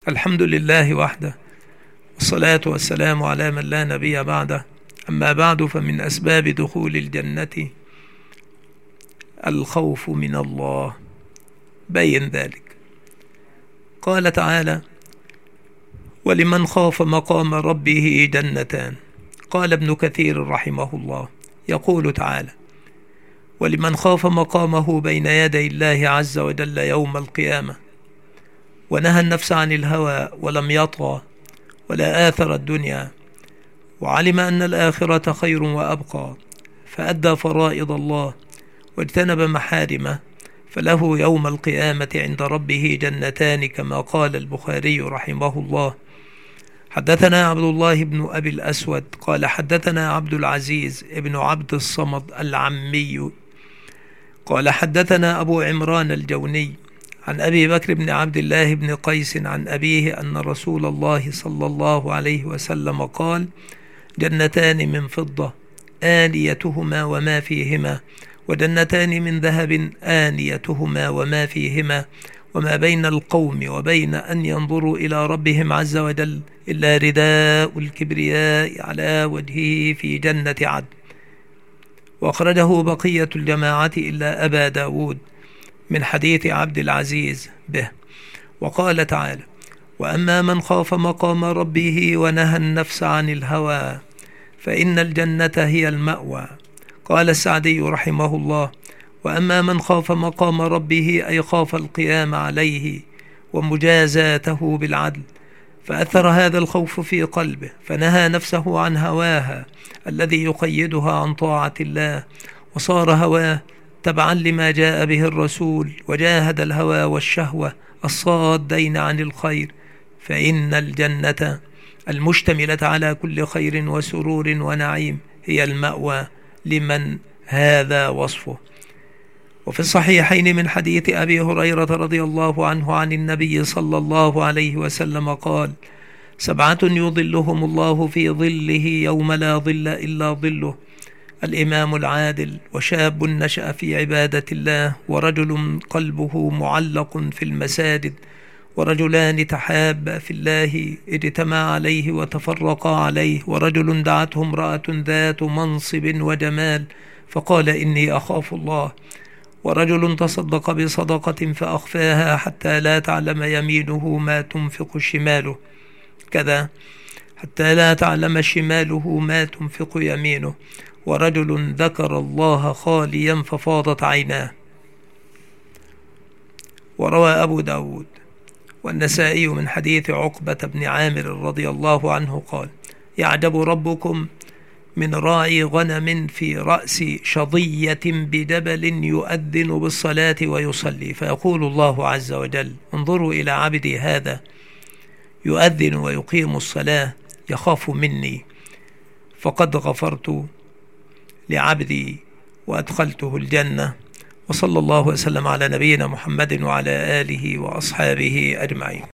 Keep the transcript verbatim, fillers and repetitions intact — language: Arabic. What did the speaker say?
الحمد لله وحده، والصلاة والسلام على من لا نبي بعده. أما بعد، فمن أسباب دخول الجنة الخوف من الله. بين ذلك. قال تعالى: ولمن خاف مقام ربه جنتان. قال ابن كثير رحمه الله يقول تعالى: ولمن خاف مقامه بين يدي الله عز وجل يوم القيامة، ونهى النفس عن الهوى ولم يطغى ولا آثر الدنيا، وعلم أن الآخرة خير وأبقى، فأدى فرائض الله واجتنب محارمه، فله يوم القيامة عند ربه جنتان، كما قال البخاري رحمه الله: حدثنا عبد الله بن أبي الأسود قال حدثنا عبد العزيز بن عبد الصمد العمي قال حدثنا أبو عمران الجوني عن أبي بكر بن عبد الله بن قيس عن أبيه أن رسول الله صلى الله عليه وسلم قال: جنتان من فضة آنيتهما وما فيهما، وجنتان من ذهب آنيتهما وما فيهما، وما بين القوم وبين أن ينظروا إلى ربهم عز وجل إلا رداء الكبرياء على وجهه في جنة عدن. وأخرجه بقية الجماعة إلا أبا داود من حديث عبد العزيز به. وقال تعالى: وأما من خاف مقام ربه ونهى النفس عن الهوى فإن الجنة هي المأوى. قال السعدي رحمه الله: وأما من خاف مقام ربه أي خاف القيام عليه ومجازاته بالعدل، فأثر هذا الخوف في قلبه، فنهى نفسه عن هواها الذي يقيدها عن طاعة الله، وصار هواه تبعا لما جاء به الرسول، وجاهد الهوى والشهوة الصادين عن الخير، فإن الجنة المشتملة على كل خير وسرور ونعيم هي المأوى لمن هذا وصفه. وفي الصحيحين من حديث أبي هريرة رضي الله عنه عن النبي صلى الله عليه وسلم قال: سبعة يظلهم الله في ظله يوم لا ظل إلا ظله: الإمام العادل، وشاب نشأ في عبادة الله، ورجل قلبه معلق في المساجد، ورجلان تحابا في الله اجتمعا عليه وتفرقا عليه، ورجل دعته امرأة ذات منصب وجمال فقال: إني أخاف الله، ورجل تصدق بصدقة فأخفاها حتى لا تعلم يمينه ما تنفق شماله، كذا حتى لا تعلم شماله ما تنفق يمينه، ورجل ذكر الله خاليا ففاضت عيناه. وروى أبو داود والنسائي من حديث عقبة بن عامر رضي الله عنه قال: يعجب ربكم من راعي غنم في رأس شظية بجبل يؤذن بالصلاة ويصلي، فيقول الله عز وجل: انظروا إلى عبدي هذا يؤذن ويقيم الصلاة يخاف مني، فقد غفرت لعبدي وأدخلته الجنة. وصلى الله وسلم على نبينا محمد وعلى آله وأصحابه أجمعين.